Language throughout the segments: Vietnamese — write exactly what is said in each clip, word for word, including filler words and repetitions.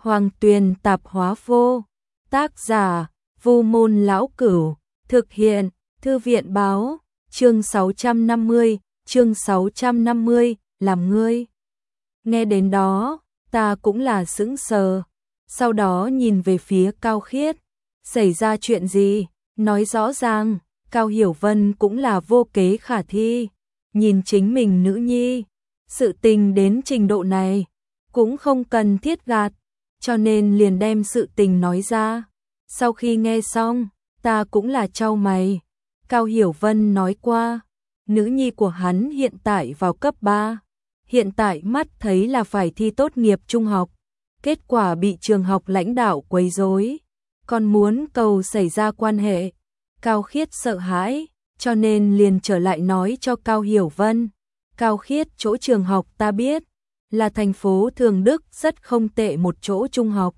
Hoàng Tuyền Tạp Hóa Vô. Tác giả: Vu Môn Lão Cửu. Thực hiện: Thư viện Báo. Chương sáu trăm năm mươi, chương sáu trăm năm mươi, làm ngươi. Nghe đến đó, ta cũng là sững sờ. Sau đó nhìn về phía Cao Khiết. Xảy ra chuyện gì? Nói rõ ràng. Cao Hiểu Vân cũng là vô kế khả thi. Nhìn chính mình nữ nhi. Sự tình đến trình độ này, cũng không cần thiết gạt, cho nên liền đem sự tình nói ra. Sau khi nghe xong, ta cũng là chau mày. Cao Hiểu Vân nói qua, nữ nhi của hắn hiện tại vào cấp ba. Hiện tại mắt thấy là phải thi tốt nghiệp trung học. Kết quả bị trường học lãnh đạo quấy rối, còn muốn cầu xảy ra quan hệ. Cao Khiết sợ hãi, cho nên liền trở lại nói cho Cao Hiểu Vân. Cao Khiết, chỗ trường học ta biết, là thành phố Thường Đức rất không tệ một chỗ trung học.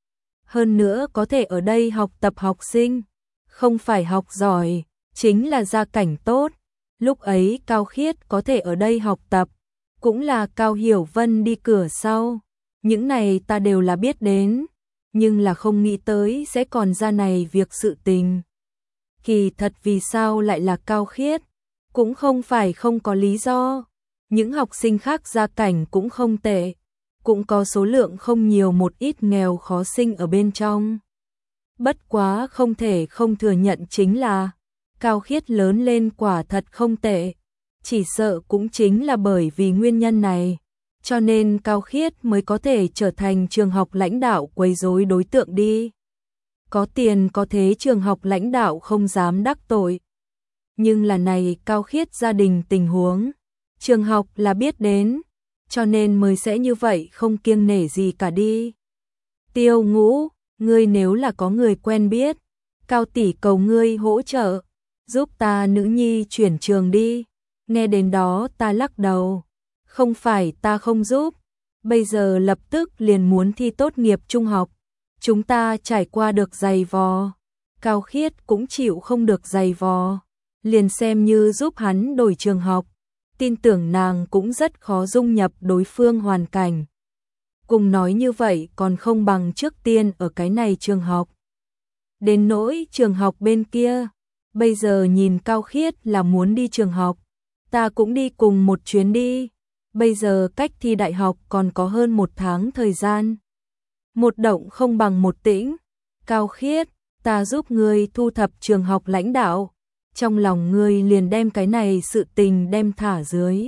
Hơn nữa có thể ở đây học tập học sinh, không phải học giỏi, chính là gia cảnh tốt. Lúc ấy Cao Khiết có thể ở đây học tập, cũng là Cao Hiểu Vân đi cửa sau. Những này ta đều là biết đến, nhưng là không nghĩ tới sẽ còn ra này việc sự tình. Kỳ thật vì sao lại là Cao Khiết, cũng không phải không có lý do. Những học sinh khác gia cảnh cũng không tệ, cũng có số lượng không nhiều một ít nghèo khó sinh ở bên trong. Bất quá không thể không thừa nhận chính là Cao Khiết lớn lên quả thật không tệ. Chỉ sợ cũng chính là bởi vì nguyên nhân này, cho nên Cao Khiết mới có thể trở thành trường học lãnh đạo quấy rối đối tượng đi. Có tiền có thế trường học lãnh đạo không dám đắc tội. Nhưng là này Cao Khiết gia đình tình huống, trường học là biết đến, cho nên mới sẽ như vậy không kiêng nể gì cả đi. Tiêu Ngũ, ngươi nếu là có người quen biết, Cao tỷ cầu ngươi hỗ trợ, giúp ta nữ nhi chuyển trường đi. Nghe đến đó ta lắc đầu, không phải ta không giúp, bây giờ lập tức liền muốn thi tốt nghiệp trung học. Chúng ta trải qua được dày vò, Cao Khiết cũng chịu không được dày vò, liền xem như giúp hắn đổi trường học. Tin tưởng nàng cũng rất khó dung nhập đối phương hoàn cảnh. Cùng nói như vậy còn không bằng trước tiên ở cái này trường học. Đến nỗi trường học bên kia, bây giờ nhìn Cao Khiết là muốn đi trường học, ta cũng đi cùng một chuyến đi. Bây giờ cách thi đại học còn có hơn một tháng thời gian. Một động không bằng một tĩnh. Cao Khiết, ta giúp ngươi thu thập trường học lãnh đạo. Trong lòng ngươi liền đem cái này sự tình đem thả dưới.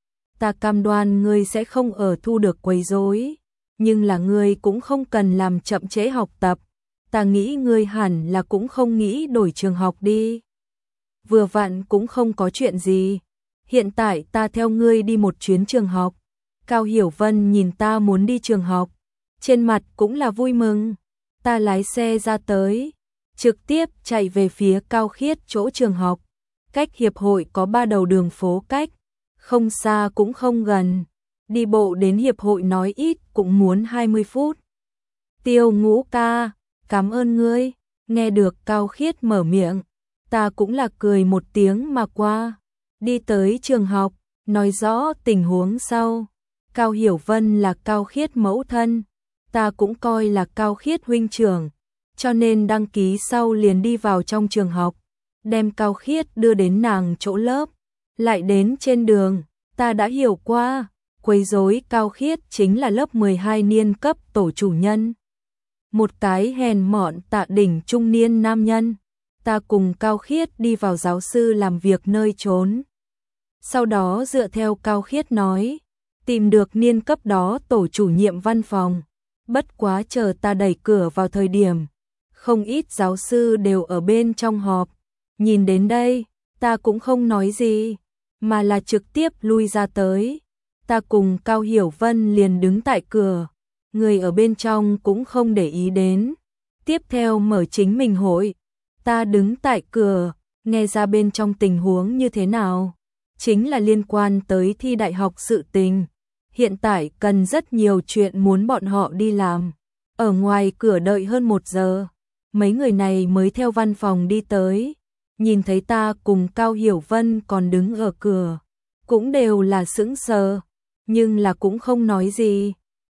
Ta cam đoan ngươi sẽ không ở thu được quấy rối, nhưng là ngươi cũng không cần làm chậm trễ học tập. Ta nghĩ ngươi hẳn là cũng không nghĩ đổi trường học đi. Vừa vặn cũng không có chuyện gì. Hiện tại ta theo ngươi đi một chuyến trường học. Cao Hiểu Vân nhìn ta muốn đi trường học, trên mặt cũng là vui mừng. Ta lái xe ra tới, trực tiếp chạy về phía Cao Khiết chỗ trường học. Cách hiệp hội có ba đầu đường phố cách, không xa cũng không gần. Đi bộ đến hiệp hội nói ít cũng muốn hai mươi phút. Tiêu Ngũ ca, cảm ơn ngươi. Nghe được Cao Khiết mở miệng, ta cũng là cười một tiếng mà qua. Đi tới trường học, nói rõ tình huống sau. Cao Hiểu Vân là Cao Khiết mẫu thân, ta cũng coi là Cao Khiết huynh trưởng, cho nên đăng ký sau liền đi vào trong trường học, đem Cao Khiết đưa đến nàng chỗ lớp. Lại đến trên đường, ta đã hiểu qua, quấy rối Cao Khiết chính là lớp mười hai niên cấp tổ chủ nhân. Một cái hèn mọn tạ đỉnh trung niên nam nhân. Ta cùng Cao Khiết đi vào giáo sư làm việc nơi trốn. Sau đó dựa theo Cao Khiết nói, tìm được niên cấp đó tổ chủ nhiệm văn phòng. Bất quá chờ ta đẩy cửa vào thời điểm, không ít giáo sư đều ở bên trong họp. Nhìn đến đây, ta cũng không nói gì, mà là trực tiếp lui ra tới. Ta cùng Cao Hiểu Vân liền đứng tại cửa, người ở bên trong cũng không để ý đến. Tiếp theo mở chính mình hội. Ta đứng tại cửa, nghe ra bên trong tình huống như thế nào. Chính là liên quan tới thi đại học sự tình. Hiện tại cần rất nhiều chuyện muốn bọn họ đi làm. Ở ngoài cửa đợi hơn một giờ, mấy người này mới theo văn phòng đi tới. Nhìn thấy ta cùng Cao Hiểu Vân còn đứng ở cửa, cũng đều là sững sờ, nhưng là cũng không nói gì.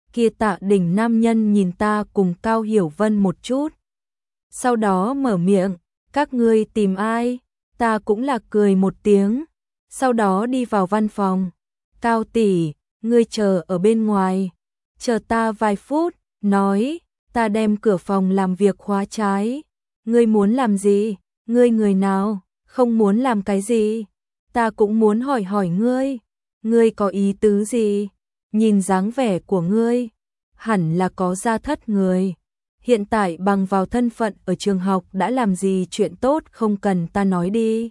Kia Tạ Đình nam nhân nhìn ta cùng Cao Hiểu Vân một chút. Sau đó mở miệng, các ngươi tìm ai? Ta cũng là cười một tiếng. Sau đó đi vào văn phòng. Cao tỷ, ngươi chờ ở bên ngoài. Chờ ta vài phút, nói, ta đem cửa phòng làm việc khóa trái. Ngươi muốn làm gì? Ngươi người nào? Không muốn làm cái gì? Ta cũng muốn hỏi hỏi ngươi. Ngươi có ý tứ gì? Nhìn dáng vẻ của ngươi, hẳn là có gia thất người. Hiện tại bằng vào thân phận ở trường học đã làm gì chuyện tốt không cần ta nói đi.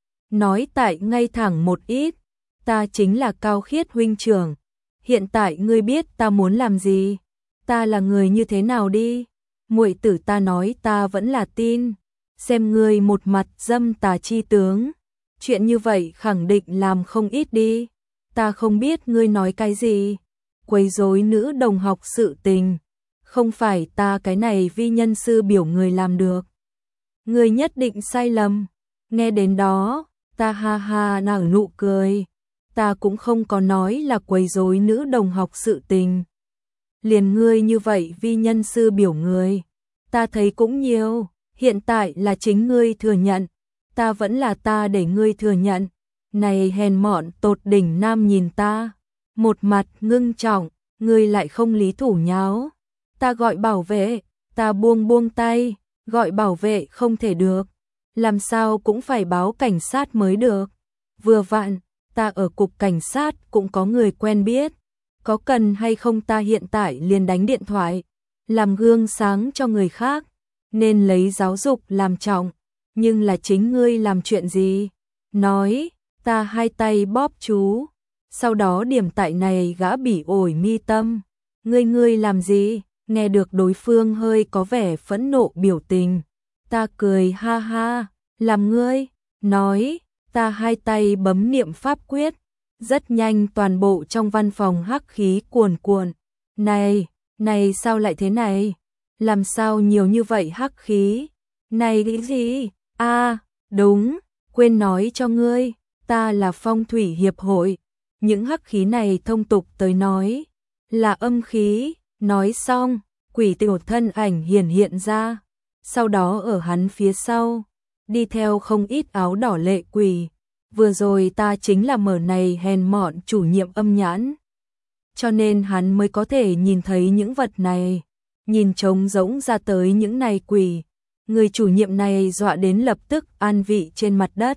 Nói tại ngay thẳng một ít, ta chính là Cao Khiết huynh trưởng. Hiện tại ngươi biết ta muốn làm gì, ta là người như thế nào đi. Muội tử ta nói ta vẫn là tin, xem ngươi một mặt dâm tà chi tướng. Chuyện như vậy khẳng định làm không ít đi. Ta không biết ngươi nói cái gì. Quấy rối nữ đồng học sự tình. Không phải ta cái này vi nhân sư biểu người làm được. Ngươi nhất định sai lầm. Nghe đến đó, ta ha ha nở nụ cười. Ta cũng không có nói là quấy rối nữ đồng học sự tình. Liền ngươi như vậy vi nhân sư biểu người. Ta thấy cũng nhiều. Hiện tại là chính ngươi thừa nhận. Ta vẫn là ta để ngươi thừa nhận. Này hèn mọn tột đỉnh nam nhìn ta. Một mặt ngưng trọng, ngươi lại không lý thủ nháo. Ta gọi bảo vệ, ta buông buông tay, gọi bảo vệ không thể được. Làm sao cũng phải báo cảnh sát mới được. Vừa vặn, ta ở cục cảnh sát cũng có người quen biết. Có cần hay không ta hiện tại liền đánh điện thoại. Làm gương sáng cho người khác. Nên lấy giáo dục làm trọng. Nhưng là chính ngươi làm chuyện gì? Nói, ta hai tay bóp chú. Sau đó điểm tại này gã bỉ ổi mi tâm. Ngươi ngươi làm gì? Nghe được đối phương hơi có vẻ phẫn nộ biểu tình. Ta cười ha ha, làm ngươi. Nói, ta hai tay bấm niệm pháp quyết. Rất nhanh toàn bộ trong văn phòng hắc khí cuồn cuộn. Này, này sao lại thế này? Làm sao nhiều như vậy hắc khí? Này cái gì? À, đúng, quên nói cho ngươi, ta là phong thủy hiệp hội. Những hắc khí này thông tục tới nói, là âm khí. Nói xong, quỷ tiểu thân ảnh hiển hiện ra. Sau đó ở hắn phía sau, đi theo không ít áo đỏ lệ quỷ. Vừa rồi ta chính là mở này hèn mọn chủ nhiệm âm nhãn. Cho nên hắn mới có thể nhìn thấy những vật này. Nhìn trống rỗng ra tới những này quỷ. Người chủ nhiệm này dọa đến lập tức an vị trên mặt đất.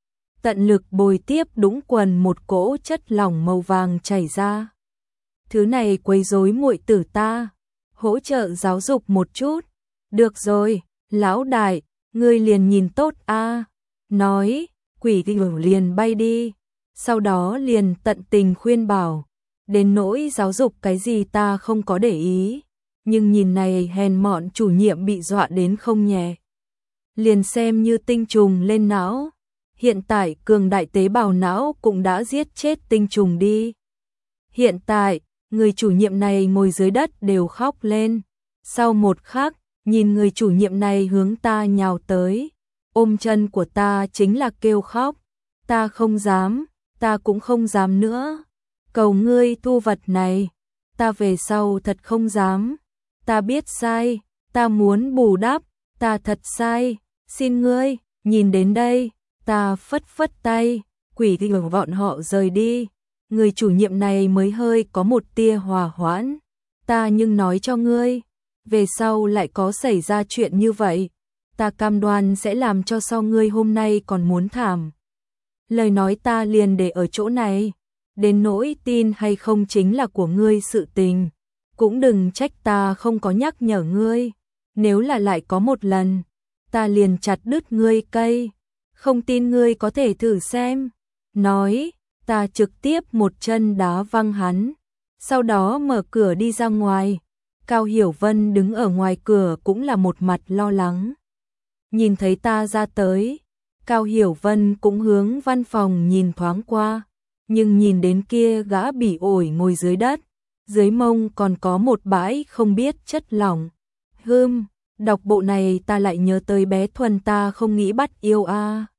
Tận lực bồi tiếp đũng quần một cỗ chất lỏng màu vàng chảy ra. Thứ này quấy rối muội tử ta. Hỗ trợ giáo dục một chút. Được rồi, lão đại, ngươi liền nhìn tốt a. Nói, quỷ tiểu liền bay đi. Sau đó liền tận tình khuyên bảo. Đến nỗi giáo dục cái gì ta không có để ý. Nhưng nhìn này hèn mọn chủ nhiệm bị dọa đến không nhẹ. Liền xem như tinh trùng lên não. Hiện tại cường đại tế bào não cũng đã giết chết tinh trùng đi. Hiện tại, người chủ nhiệm này ngồi dưới đất đều khóc lên. Sau một khắc, nhìn người chủ nhiệm này hướng ta nhào tới. Ôm chân của ta chính là kêu khóc. Ta không dám, ta cũng không dám nữa. Cầu ngươi thu vật này. Ta về sau thật không dám. Ta biết sai, ta muốn bù đắp, ta thật sai, xin ngươi, nhìn đến đây, ta phất phất tay, quỷ tiểu bọn họ rời đi. Người chủ nhiệm này mới hơi có một tia hòa hoãn. Ta nhưng nói cho ngươi, về sau lại có xảy ra chuyện như vậy, ta cam đoan sẽ làm cho sau ngươi hôm nay còn muốn thảm. Lời nói ta liền để ở chỗ này, đến nỗi tin hay không chính là của ngươi sự tình. Cũng đừng trách ta không có nhắc nhở ngươi, nếu là lại có một lần, ta liền chặt đứt ngươi cây, không tin ngươi có thể thử xem. Nói, ta trực tiếp một chân đá văng hắn, sau đó mở cửa đi ra ngoài. Cao Hiểu Vân đứng ở ngoài cửa cũng là một mặt lo lắng. Nhìn thấy ta ra tới, Cao Hiểu Vân cũng hướng văn phòng nhìn thoáng qua, nhưng nhìn đến kia gã bỉ ổi ngồi dưới đất. Dưới mông còn có một bãi không biết chất lỏng. Hưm, đọc bộ này ta lại nhớ tới bé Thuần ta không nghĩ bắt yêu a. À.